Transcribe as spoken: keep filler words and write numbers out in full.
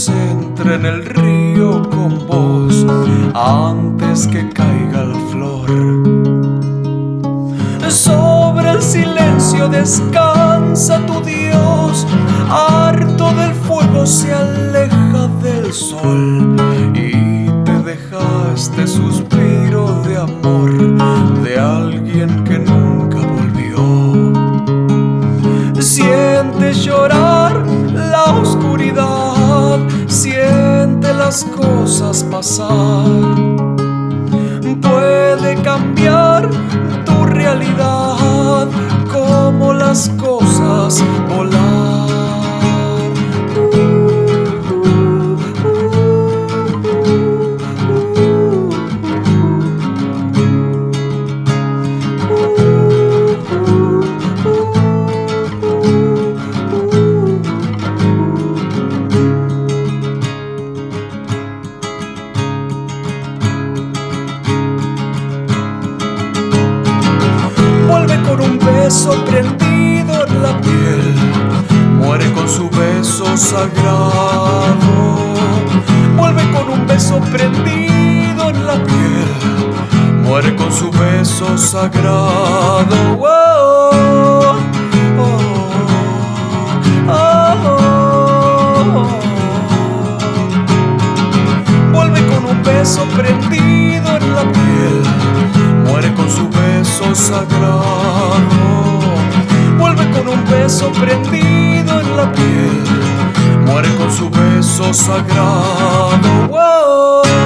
concentre en el río con vos antes que caiga la flor. Sobre el silencio descansa tu Dios, harto del fuego se aleja del sol y te deja este suspiro de amor de alguien que nunca volvió. Siente llorar la oscuridad, siente las cosas pasar. Puede cambiar tu realidad como las cosas volar. Vuelve con un beso prendido en la piel, muere con su beso sagrado. Vuelve con un beso prendido en la piel, muere con su beso sagrado. Oh, oh, oh, oh. Vuelve con un beso prendido en la piel, muere con su beso sagrado. Vuelve con un beso prendido en la piel, muere con su beso sagrado. Oh.